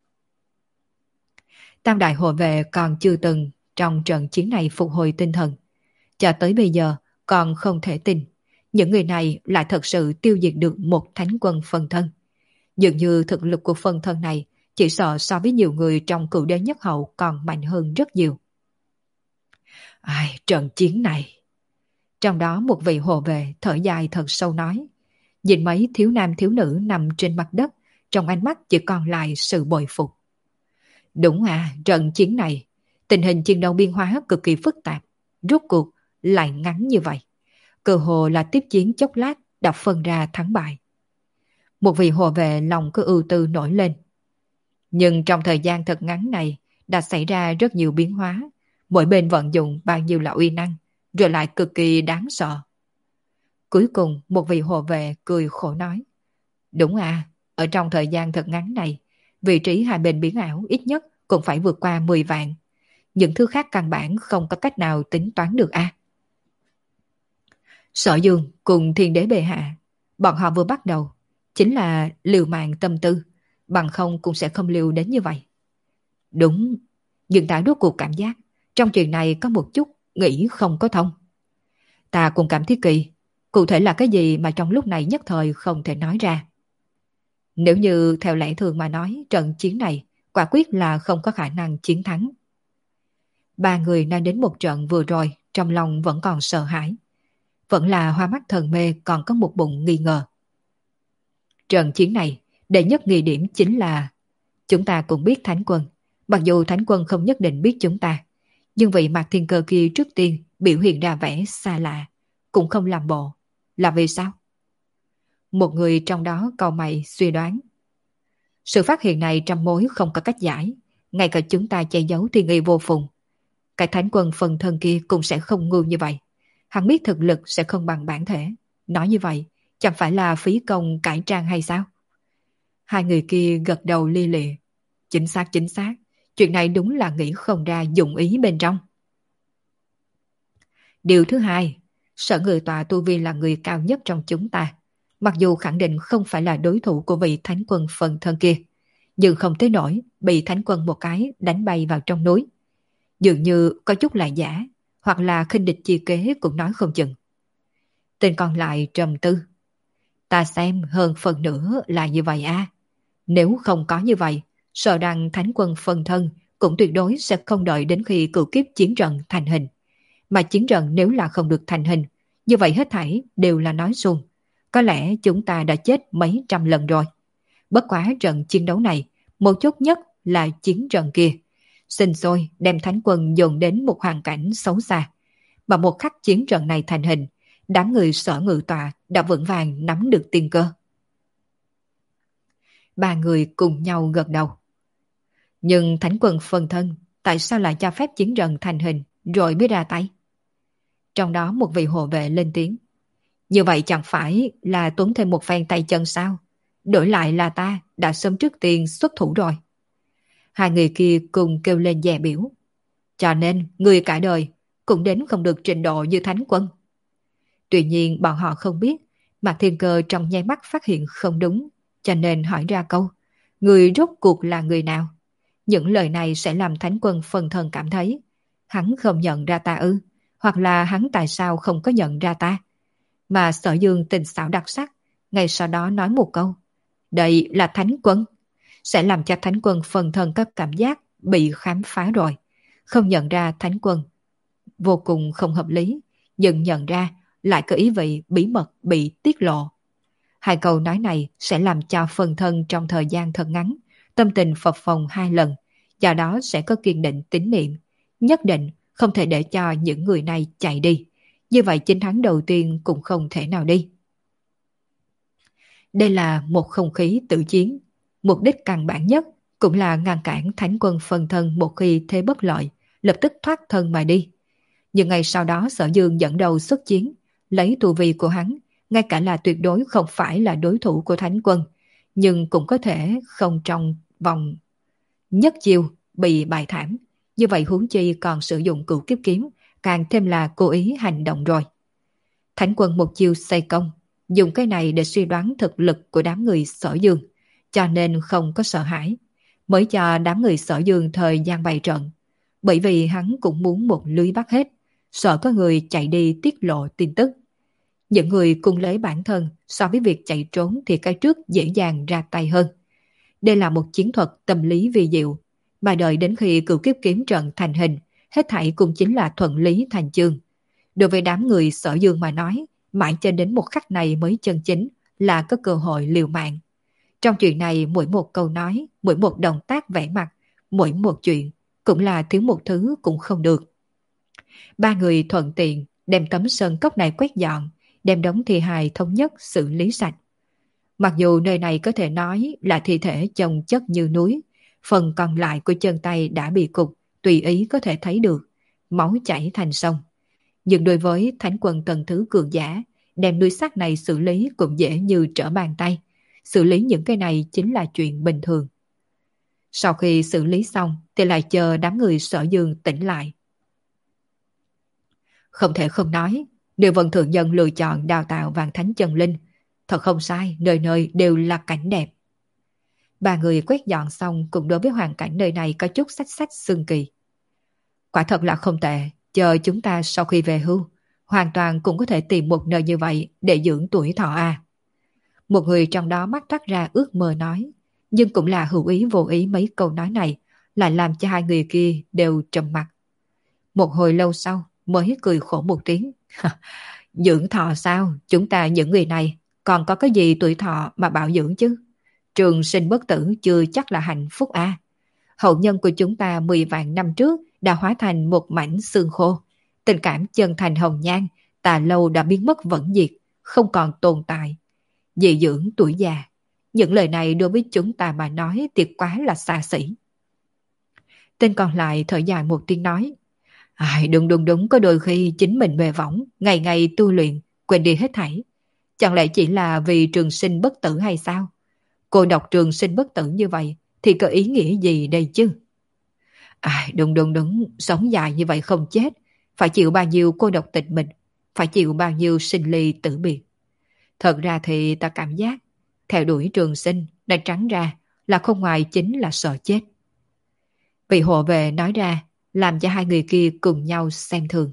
Tam đại hộ vệ còn chưa từng trong trận chiến này phục hồi tinh thần. Cho tới bây giờ còn không thể tin, những người này lại thật sự tiêu diệt được một thánh quân phân thân. Dường như thực lực của phân thân này chỉ sợ so với nhiều người trong cựu đế nhất hậu còn mạnh hơn rất nhiều. Ai, trận chiến này. Trong đó một vị hộ vệ thở dài thật sâu nói, nhìn mấy thiếu nam thiếu nữ nằm trên mặt đất, trong ánh mắt chỉ còn lại sự bội phục. Đúng à, trận chiến này, tình hình chiến đấu biên hóa cực kỳ phức tạp, rốt cuộc lại ngắn như vậy. Cơ hồ là tiếp chiến chốc lát đã phân ra thắng bại. Một vị hộ vệ lòng cứ ưu tư nổi lên. Nhưng trong thời gian thật ngắn này đã xảy ra rất nhiều biến hóa, mỗi bên vận dụng bao nhiêu là uy năng, rồi lại cực kỳ đáng sợ. Cuối cùng một vị hộ vệ cười khổ nói, đúng à, ở trong thời gian thật ngắn này, vị trí hai bên biến ảo ít nhất cũng phải vượt qua mười vạn. Những thứ khác căn bản không có cách nào tính toán được a. À. Sở Dương cùng Thiên Đế bệ hạ, bọn họ vừa bắt đầu chính là liều mạng tâm tư, bằng không cũng sẽ không liều đến như vậy. Đúng, nhưng ta rốt cuộc cảm giác trong chuyện này có một chút nghĩ không có thông. Ta cũng cảm thấy kỳ, cụ thể là cái gì mà trong lúc này nhất thời không thể nói ra. Nếu như theo lẽ thường mà nói, trận chiến này quả quyết là không có khả năng chiến thắng. Ba người nói đến một trận vừa rồi, trong lòng vẫn còn sợ hãi. Vẫn là hoa mắt thần mê còn có một bụng nghi ngờ. Trận chiến này, đệ nhất nghi điểm chính là chúng ta cũng biết Thánh Quân. Mặc dù Thánh Quân không nhất định biết chúng ta, Nhưng vị Mạc Thiên Cơ kia trước tiên biểu hiện ra vẻ xa lạ, cũng không làm bộ. Là vì sao? Một người trong đó cau mày suy đoán. Sự phát hiện này trăm mối không có cách giải, ngay cả chúng ta che giấu thì nghi vô phùng. Cái thánh quân phần thân kia cũng sẽ không ngu như vậy. Hắn biết thực lực sẽ không bằng bản thể. Nói như vậy, chẳng phải là phí công cải trang hay sao? Hai người kia gật đầu li lịa. Chính xác chính xác, chuyện này đúng là nghĩ không ra dụng ý bên trong. Điều thứ hai, Sở Người Tọa tu vi là người cao nhất trong chúng ta. Mặc dù khẳng định không phải là đối thủ của vị thánh quân phần thân kia, nhưng không tới nổi bị thánh quân một cái đánh bay vào trong núi. Dường như có chút là giả, hoặc là khinh địch chi kế cũng nói không chừng. Tên còn lại trầm tư. Ta xem hơn phần nữa là như vậy à. Nếu không có như vậy, sợ rằng thánh quân phần thân cũng tuyệt đối sẽ không đợi đến khi cửu kiếp chiến trận thành hình. Mà chiến trận nếu là không được thành hình, như vậy hết thảy đều là nói suông. Có lẽ chúng ta đã chết mấy trăm lần rồi. Bất quá trận chiến đấu này, mấu chốt nhất là chiến trận kia. Sinh sôi đem thánh quân dồn đến một hoàn cảnh xấu xa. Mà một khắc chiến trận này thành hình, đám người Sở Ngự Tọa đã vững vàng nắm được tiên cơ. Ba người cùng nhau gật đầu. Nhưng thánh quân phân thân, tại sao lại cho phép chiến trận thành hình rồi mới ra tay? Trong đó một vị hộ vệ lên tiếng. Như vậy chẳng phải là tốn thêm một phen tay chân sao? Đổi lại là ta đã sớm trước tiên xuất thủ rồi. Hai người kia cùng kêu lên dè biểu. Cho nên người cả đời cũng đến không được trình độ như thánh quân. Tuy nhiên bọn họ không biết, Mạc Thiên Cơ trong nháy mắt phát hiện không đúng, cho nên hỏi ra câu, người rốt cuộc là người nào? Những lời này sẽ làm thánh quân phân thân cảm thấy, hắn không nhận ra ta ư, hoặc là hắn tại sao không có nhận ra ta? Mà Sở Dương tình xảo đặc sắc, ngay sau đó nói một câu, đây là thánh quân, sẽ làm cho thánh quân phân thân có cảm giác bị khám phá rồi, không nhận ra thánh quân. Vô cùng không hợp lý, nhưng nhận ra lại có ý vị bí mật bị tiết lộ. Hai câu nói này sẽ làm cho phần thân trong thời gian thật ngắn, tâm tình phập phồng hai lần, do đó sẽ có kiên định tín niệm, nhất định không thể để cho những người này chạy đi. Như vậy chiến thắng đầu tiên cũng không thể nào đi. Đây là một không khí tự chiến, mục đích căn bản nhất cũng là ngăn cản thánh quân phần thân một khi thế bất lợi, lập tức thoát thân mà đi. Nhưng ngày sau đó Sở Dương dẫn đầu xuất chiến, lấy tu vi của hắn, ngay cả là tuyệt đối không phải là đối thủ của thánh quân, nhưng cũng có thể không trong vòng nhất chiêu bị bại thảm. Như vậy huống chi còn sử dụng cửu kiếp kiếm, càng thêm là cố ý hành động rồi. Thánh quân một chiêu xây công, dùng cái này để suy đoán thực lực của đám người Sở Dương, cho nên không có sợ hãi, mới cho đám người Sở Dương thời gian bày trận. Bởi vì hắn cũng muốn một lưới bắt hết, sợ có người chạy đi tiết lộ tin tức. Những người cùng lấy bản thân so với việc chạy trốn thì cái trước dễ dàng ra tay hơn. Đây là một chiến thuật tâm lý vi diệu, mà đợi đến khi cửu kiếp kiếm trận thành hình, hết thảy cũng chính là thuận lý thành chương. Đối với đám người Sở Dương mà nói, mãi cho đến một khắc này mới chân chính là có cơ hội liều mạng. Trong chuyện này mỗi một câu nói, mỗi một động tác vẽ mặt, mỗi một chuyện cũng là thiếu một thứ cũng không được. Ba người thuận tiện đem tấm sơn cốc này quét dọn, đem đống thi hài thống nhất xử lý sạch. Mặc dù nơi này có thể nói là thi thể chồng chất như núi, phần còn lại của chân tay đã bị cục, tùy ý có thể thấy được, máu chảy thành sông. Nhưng đối với thánh quân tầng thứ cường giả, đem núi sắt này xử lý cũng dễ như trở bàn tay. Xử lý những cái này chính là chuyện bình thường. Sau khi xử lý xong thì lại chờ đám người Sở Dương tỉnh lại. Không thể không nói, Điều Vân Thượng Nhân lựa chọn đào tạo Vạn Thánh Chân Linh. Thật không sai, nơi nơi đều là cảnh đẹp. Ba người quét dọn xong cũng đối với hoàn cảnh nơi này có chút sách sách xương kỳ. Quả thật là không tệ, chờ chúng ta sau khi về hưu, hoàn toàn cũng có thể tìm một nơi như vậy để dưỡng tuổi thọ à. Một người trong đó mắt toát ra ước mơ nói, nhưng cũng là hữu ý vô ý mấy câu nói này, lại làm cho hai người kia đều trầm mặt. Một hồi lâu sau mới cười khổ một tiếng. Dưỡng thọ sao? Chúng ta những người này còn có cái gì tuổi thọ mà bảo dưỡng chứ? Trường sinh bất tử chưa chắc là hạnh phúc à. Hậu nhân của chúng ta mười vạn năm trước đã hóa thành một mảnh xương khô. Tình cảm chân thành hồng nhan, tà lâu đã biến mất vẫn diệt, không còn tồn tại. Dị dưỡng tuổi già. Những lời này đối với chúng ta mà nói thì quá là xa xỉ. Tên còn lại thở dài một tiếng nói. Ai, đúng đúng đúng, có đôi khi chính mình mê võng, ngày ngày tu luyện, quên đi hết thảy. Chẳng lẽ chỉ là vì trường sinh bất tử hay sao? Cô đọc trường sinh bất tử như vậy thì có ý nghĩa gì đây chứ? Ai, đúng đúng đúng, sống dài như vậy không chết, phải chịu bao nhiêu cô độc tịch mình, phải chịu bao nhiêu sinh ly tử biệt. Thật ra thì ta cảm giác theo đuổi trường sinh đã trắng ra là không ngoài chính là sợ chết. Vị hộ vệ nói ra làm cho hai người kia cùng nhau xem thường.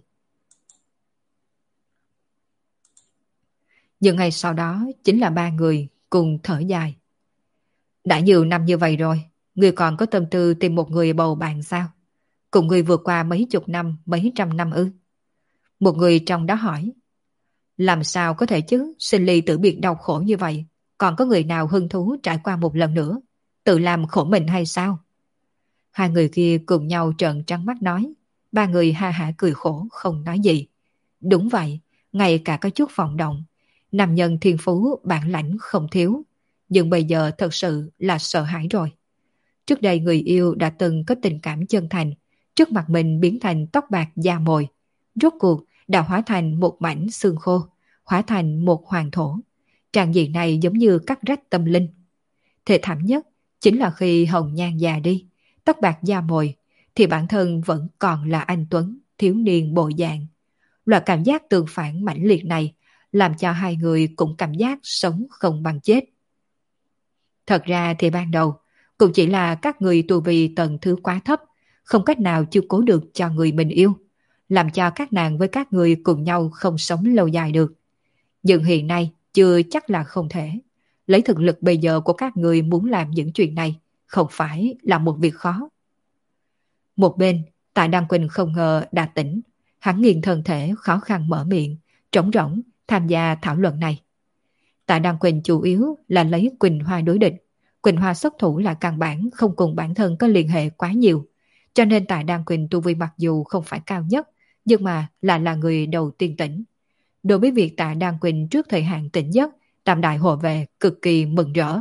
Nhưng ngày sau đó chính là ba người cùng thở dài. Đã nhiều năm như vậy rồi, người còn có tâm tư tìm một người bầu bạn sao? Cùng người vượt qua mấy chục năm, mấy trăm năm ư? Một người trong đó hỏi. Làm sao có thể chứ, sinh ly tử biệt đau khổ như vậy, còn có người nào hứng thú trải qua một lần nữa, tự làm khổ mình hay sao? Hai người kia cùng nhau trợn trắng mắt nói, ba người ha hả cười khổ không nói gì. Đúng vậy, ngay cả có chút vọng động, nam nhân thiên phú bản lãnh không thiếu, nhưng bây giờ thật sự là sợ hãi rồi. Trước đây người yêu đã từng có tình cảm chân thành, trước mặt mình biến thành tóc bạc da mồi, rốt cuộc đã hóa thành một mảnh xương khô, hóa thành một hoàng thổ. Tràng diện này giống như cắt rách tâm linh. Thê thảm nhất chính là khi hồng nhan già đi, tóc bạc da mồi, thì bản thân vẫn còn là anh Tuấn, thiếu niên bộ dạng. Loại cảm giác tương phản mãnh liệt này làm cho hai người cũng cảm giác sống không bằng chết. Thật ra thì ban đầu cũng chỉ là các người tu vi tầng thứ quá thấp, không cách nào chiếu cố được cho người mình yêu, làm cho các nàng với các người cùng nhau không sống lâu dài được. Nhưng hiện nay chưa chắc là không thể. Lấy thực lực bây giờ của các người muốn làm những chuyện này không phải là một việc khó. Một bên, Tạ Đăng Quỳnh không ngờ đã tỉnh, hắn nghiêng thân thể khó khăn mở miệng, trống rỗng tham gia thảo luận này. Tạ Đăng Quỳnh chủ yếu là lấy Quỳnh Hoa đối địch. Quỳnh Hoa xuất thủ là căn bản không cùng bản thân có liên hệ quá nhiều, cho nên Tạ Đăng Quỳnh tu vi mặc dù không phải cao nhất, nhưng mà là là người đầu tiên tỉnh. Đối với việc Tạ Đăng Quỳnh trước thời hạn tỉnh giấc, Tam Đại hộ vệ cực kỳ mừng rỡ.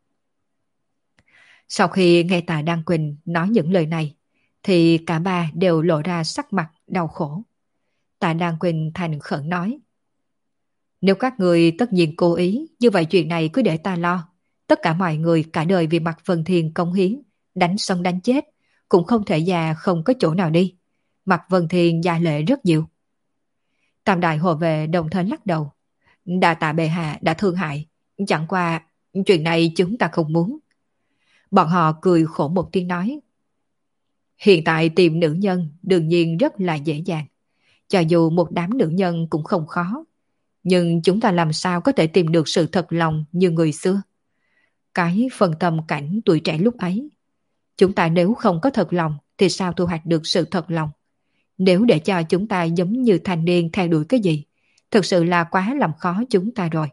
Sau khi nghe Tạ Đăng Quỳnh nói những lời này, thì cả ba đều lộ ra sắc mặt đau khổ. Tạ Đăng Quỳnh thành khẩn nói, nếu các người tất nhiên cố ý, như vậy chuyện này cứ để ta lo. Tất cả mọi người cả đời vì Mạc Vân Thiên cống hiến, đánh xong đánh chết, cũng không thể già không có chỗ nào đi. Mạc Vân Thiên gia lệ rất nhiều. Tam Đại hộ vệ đồng thời lắc đầu. Đa tạ bệ hạ đã thương hại, chẳng qua chuyện này chúng ta không muốn. Bọn họ cười khổ một tiếng nói, hiện tại tìm nữ nhân đương nhiên rất là dễ dàng. Cho dù một đám nữ nhân cũng không khó, nhưng chúng ta làm sao có thể tìm được sự thật lòng như người xưa. Cái phần tâm cảnh tuổi trẻ lúc ấy, chúng ta nếu không có thật lòng thì sao thu hoạch được sự thật lòng. Nếu để cho chúng ta giống như thanh niên theo đuổi cái gì, thực sự là quá làm khó chúng ta rồi.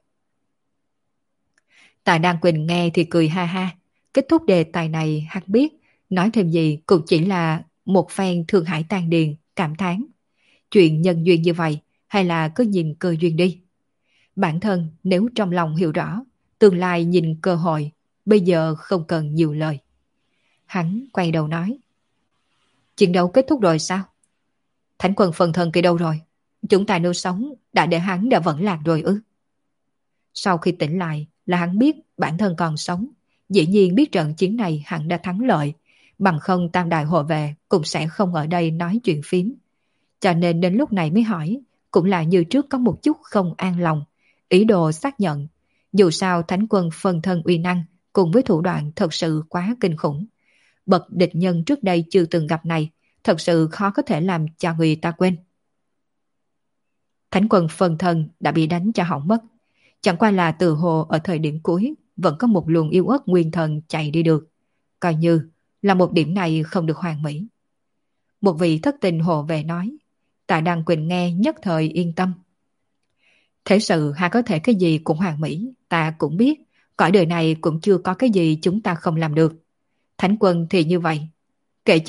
Tạ Đăng Quỳnh nghe thì cười ha ha. Kết thúc đề tài này hắn biết, nói thêm gì cũng chỉ là một phen thương hải tan điền, cảm thán. Chuyện nhân duyên như vậy, hay là cứ nhìn cơ duyên đi. Bản thân nếu trong lòng hiểu rõ, tương lai nhìn cơ hội, bây giờ không cần nhiều lời. Hắn quay đầu nói, chiến đấu kết thúc rồi sao? Thánh quân phần thân kia đâu rồi? Chúng ta nếu sống, đã để hắn đã vẫn lạc rồi ư? Sau khi tỉnh lại là hắn biết bản thân còn sống, dĩ nhiên biết trận chiến này hắn đã thắng lợi, bằng không Tam Đại hộ vệ cũng sẽ không ở đây nói chuyện phím. Cho nên đến lúc này mới hỏi, cũng là như trước có một chút không an lòng, ý đồ xác nhận. Dù sao Thánh quân phân thân uy năng cùng với thủ đoạn thật sự quá kinh khủng. Bậc địch nhân trước đây chưa từng gặp này, thật sự khó có thể làm cho người ta quên. Thánh quân phân thân đã bị đánh cho hỏng mất. Chẳng qua là từ hồ ở thời điểm cuối vẫn có một luồng yêu ớt nguyên thần chạy đi được. Coi như là một điểm này không được hoàn mỹ. Một vị thất tình hộ về nói, Tạ Đăng Quỳnh nghe nhất thời yên tâm. Thế sự hay có thể cái gì cũng hoàn mỹ, ta cũng biết, cõi đời này cũng chưa có cái gì chúng ta không làm được. Thánh quân thì như vậy. Kệ chứ,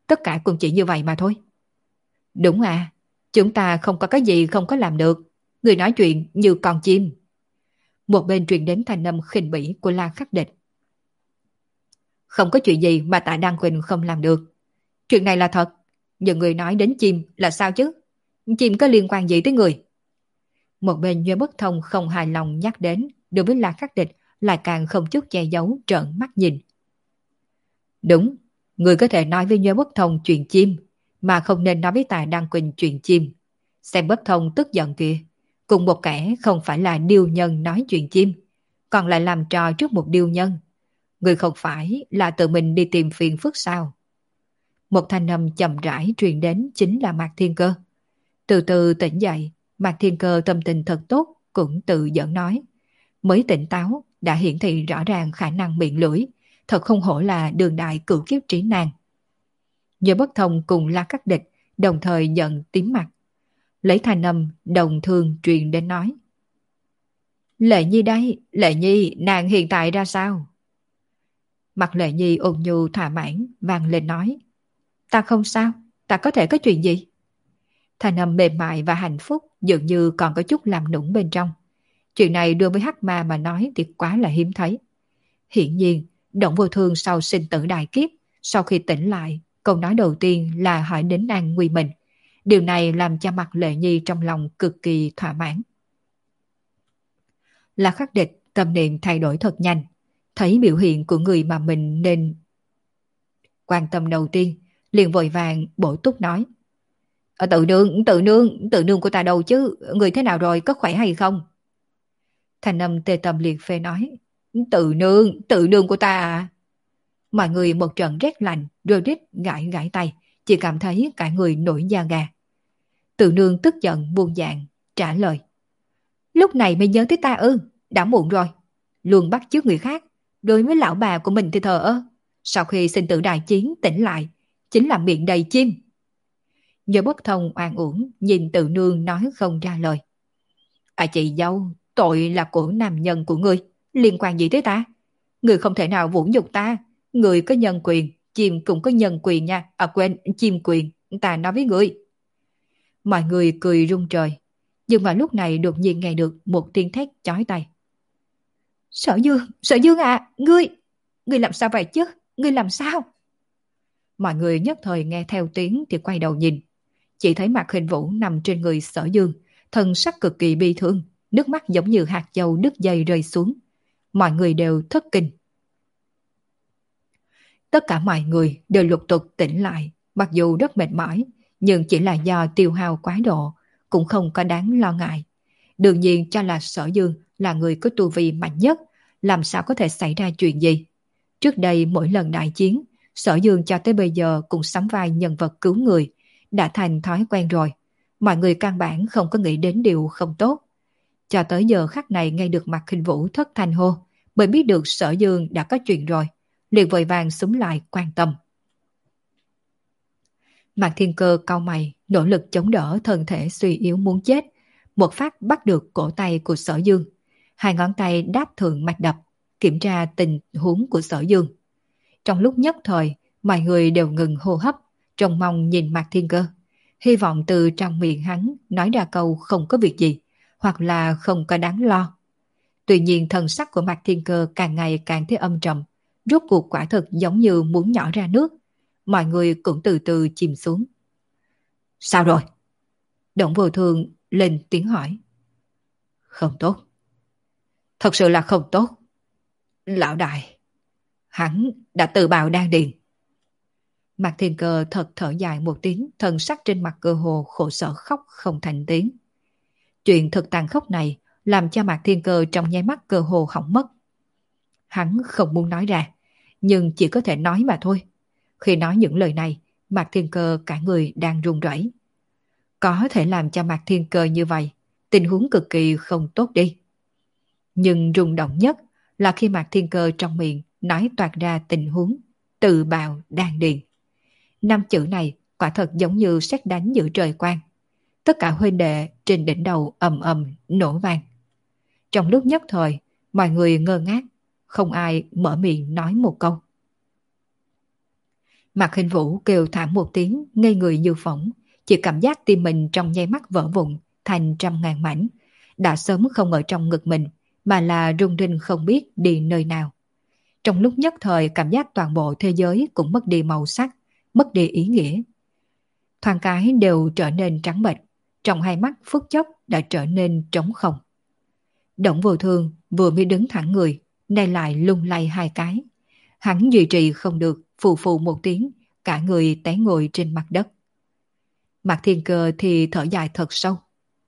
Tất cả cũng chỉ như vậy mà thôi. Đúng à, chúng ta không có cái gì không có làm được. Người nói chuyện như con chim. Một bên truyền đến thanh âm khinh bỉ của La Khắc Địch. Không có chuyện gì mà Tạ Đăng Quỳnh không làm được. Chuyện này là thật. Nhưng người nói đến chim là sao chứ? Chim có liên quan gì tới người? Một bên Nhuế Bất Thông không hài lòng nhắc đến, đối với La Khắc Địch lại càng không chút che giấu trợn mắt nhìn. Đúng, người có thể nói với Nhuế Bất Thông chuyện chim, mà không nên nói với Tạ Đăng Quỳnh chuyện chim. Xem Bất Thông tức giận kìa, cùng một kẻ không phải là điêu nhân nói chuyện chim, còn lại làm trò trước một điêu nhân. Người không phải là tự mình đi tìm phiền phức sao? Một thanh âm chậm rãi truyền đến chính là Mạc Thiên Cơ. Từ từ tỉnh dậy, Mạc Thiên Cơ tâm tình thật tốt, cũng tự giỡn nói. Mới tỉnh táo, đã hiển thị rõ ràng khả năng miệng lưỡi, thật không hổ là đường đại cửu kiếp trí nàng. Nhớ Bất Thông cùng La Cắt Địch, đồng thời giận tím mặt. Lấy thanh âm đồng thương truyền đến nói. Lệ Nhi đây, Lệ Nhi, nàng hiện tại ra sao? Mặt Lệ Nhi ôn nhu thỏa mãn, vang lên nói. Ta không sao, ta có thể có chuyện gì? Thanh âm mềm mại và hạnh phúc dường như còn có chút làm nũng bên trong. Chuyện này đối với Hắc Ma mà nói thì quá là hiếm thấy. Hiển nhiên, Động Vô Thương sau sinh tử đại kiếp, sau khi tỉnh lại, câu nói đầu tiên là hỏi đến an nguy mình. Điều này làm cho mặt Lệ Nhi trong lòng cực kỳ thỏa mãn. La Khắc Địch tâm niệm thay đổi thật nhanh, thấy biểu hiện của người mà mình nên quan tâm đầu tiên, liền vội vàng bổ túc nói. Ở tự nương, tự nương, tự nương của ta đâu chứ, người thế nào rồi, có khỏe hay không? Thành âm tê tâm liệt phê nói. Tự nương, tự nương của ta à? Mọi người một trận rét lạnh, rồi rít gãi gãi tay, chỉ cảm thấy cả người nổi da gà. Tự nương tức giận buông dạng, trả lời. Lúc này mới nhớ tới ta ư, đã muộn rồi. Luôn bắt chước người khác, đối với lão bà của mình thì thờ ơ. Sau khi sinh tử đại chiến tỉnh lại, chính là miệng đầy chim. Nhớ Bất Thông oan uổng, nhìn tự nương nói không ra lời. À chị dâu, tội là của nam nhân của ngươi, liên quan gì tới ta? Ngươi không thể nào vũ nhục ta, ngươi có nhân quyền, chim cũng có nhân quyền nha, à quên, chim quyền, ta nói với ngươi. Mọi người cười rung trời, nhưng mà lúc này đột nhiên nghe được một tiếng thét chói tai. Sở Dương, Sở Dương à, ngươi, ngươi làm sao vậy chứ, ngươi làm sao? Mọi người nhất thời nghe theo tiếng thì quay đầu nhìn. Chỉ thấy Mạc Hình Vũ nằm trên người Sở Dương, thân sắc cực kỳ bi thương, nước mắt giống như hạt châu đứt dây rơi xuống. Mọi người đều thất kinh. Tất cả mọi người đều lục tục tỉnh lại, mặc dù rất mệt mỏi, nhưng chỉ là do tiêu hao quá độ, cũng không có đáng lo ngại. Đương nhiên cho là Sở Dương là người có tu vi mạnh nhất, làm sao có thể xảy ra chuyện gì. Trước đây mỗi lần đại chiến, Sở Dương cho tới bây giờ cũng sắm vai nhân vật cứu người, đã thành thói quen rồi. Mọi người căn bản không có nghĩ đến điều không tốt. Cho tới giờ khắc này nghe được Mạc Khinh Vũ thất thanh hô, bởi biết được Sở Dương đã có chuyện rồi, liền vội vàng xúm lại quan tâm. Mạc Thiên Cơ cau mày, nỗ lực chống đỡ thân thể suy yếu muốn chết, một phát bắt được cổ tay của Sở Dương. Hai ngón tay đáp thượng mạch đập, kiểm tra tình huống của Sở Dương. Trong lúc nhất thời, mọi người đều ngừng hô hấp, trông mong nhìn Mạc Thiên Cơ. Hy vọng từ trong miệng hắn nói ra câu không có việc gì, hoặc là không có đáng lo. Tuy nhiên thần sắc của Mạc Thiên Cơ càng ngày càng thấy âm trầm, rốt cuộc quả thực giống như muốn nhỏ ra nước. Mọi người cũng từ từ chìm xuống. Sao rồi? Động Vô Thương lên tiếng hỏi. Không tốt. Thật sự là không tốt. Lão đại, hắn đã tự bào đan điền. Mạc Thiên Cơ thật thở dài một tiếng, thần sắc trên mặt cơ hồ khổ sở khóc không thành tiếng. Chuyện thật tàn khốc này làm cho Mạc Thiên Cơ trong nháy mắt cơ hồ hỏng mất. Hắn không muốn nói ra, nhưng chỉ có thể nói mà thôi. Khi nói những lời này, Mạc Thiên Cơ cả người đang run rẩy. Có thể làm cho Mạc Thiên Cơ như vậy, tình huống cực kỳ không tốt đi. Nhưng rung động nhất là khi Mạc Thiên Cơ trong miệng nói toạc ra tình huống tự bào đan điền. Năm chữ này quả thật giống như sét đánh giữa trời quang. Tất cả huynh đệ trên đỉnh đầu ầm ầm nổ vang. Trong lúc nhất thời, mọi người ngơ ngác, không ai mở miệng nói một câu. Mạc Hình Vũ kêu thảm một tiếng, ngây người như phỏng, chỉ cảm giác tim mình trong nháy mắt vỡ vụn thành trăm ngàn mảnh, đã sớm không ở trong ngực mình, mà là rung rinh không biết đi nơi nào. Trong lúc nhất thời cảm giác toàn bộ thế giới cũng mất đi màu sắc, mất đi ý nghĩa. Thoáng cái đều trở nên trắng bệch, trong hai mắt phút chốc đã trở nên trống không. Động Vô Thương vừa mới đứng thẳng người, nay lại lung lay hai cái. Hắn duy trì không được, phù phù một tiếng, cả người té ngồi trên mặt đất. Mạc Thiên Cơ thì thở dài thật sâu.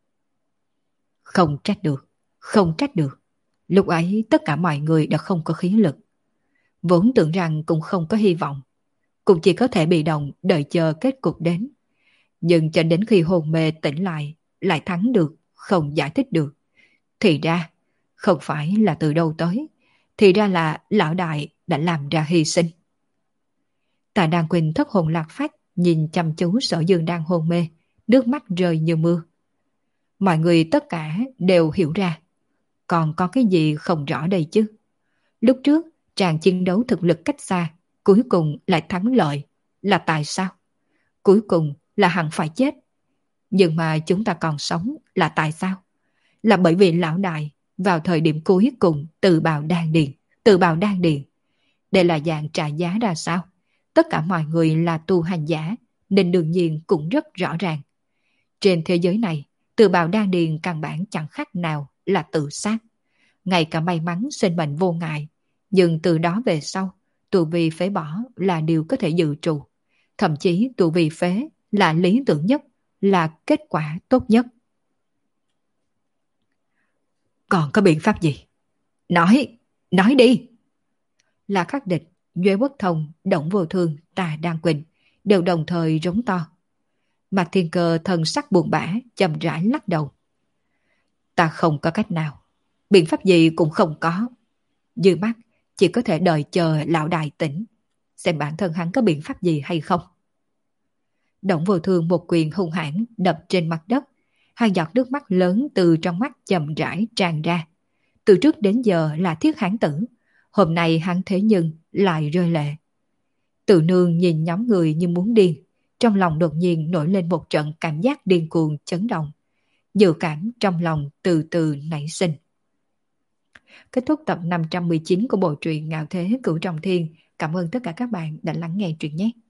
Không trách được, không trách được. Lúc ấy tất cả mọi người đã không có khí lực. Vốn tưởng rằng cũng không có hy vọng, cũng chỉ có thể bị động đợi chờ kết cục đến. Nhưng cho đến khi hồn mê tỉnh lại, lại thắng được, không giải thích được. Thì ra, không phải là từ đâu tới, thì ra là lão đại đã làm ra hy sinh. Tạ Đan Quỳnh thất hồn lạc phách, nhìn chăm chú Sở Dương đang hôn mê, nước mắt rơi như mưa. Mọi người tất cả đều hiểu ra, còn có cái gì không rõ đây chứ. Lúc trước, tràng chiến đấu thực lực cách xa, cuối cùng lại thắng lợi, là tại sao? Cuối cùng là hẳn phải chết. Nhưng mà chúng ta còn sống là tại sao? Là bởi vì lão đại vào thời điểm cuối cùng tự bào đan điền, tự bào đan điền. Đây là dạng trả giá ra sao? Tất cả mọi người là tu hành giả, nên đương nhiên cũng rất rõ ràng. Trên thế giới này, tự bào đan điền căn bản chẳng khác nào là tự sát. Ngay cả may mắn sinh mệnh vô ngại, nhưng từ đó về sau, tu vi phế bỏ là điều có thể dự trù. Thậm chí tu vi phế là lý tưởng nhất, là kết quả tốt nhất. Còn có biện pháp gì? Nói, nói đi! Là Khắc Địch, Duệ Quốc Thông, Động Vô Thương, Tà Đan Quỳnh đều đồng thời rống to. Mạc Thiên Cơ thần sắc buồn bã, chậm rãi lắc đầu. Ta không có cách nào, biện pháp gì cũng không có. Dư mắt chỉ có thể đợi chờ lão đại tỉnh, xem bản thân hắn có biện pháp gì hay không. Động Vô Thương một quyền hung hãn đập trên mặt đất, hai giọt nước mắt lớn từ trong mắt chậm rãi tràn ra. Từ trước đến giờ là thiết hán tử, hôm nay hắn thế nhưng lại rơi lệ. Tự Nương nhìn nhóm người như muốn điên, trong lòng đột nhiên nổi lên một trận cảm giác điên cuồng chấn động. Dự cảm trong lòng từ từ nảy sinh. Kết thúc tập năm trăm mười chín của bộ truyện Ngạo Thế Cửu Trọng Thiên. Cảm ơn tất cả các bạn đã lắng nghe truyện nhé.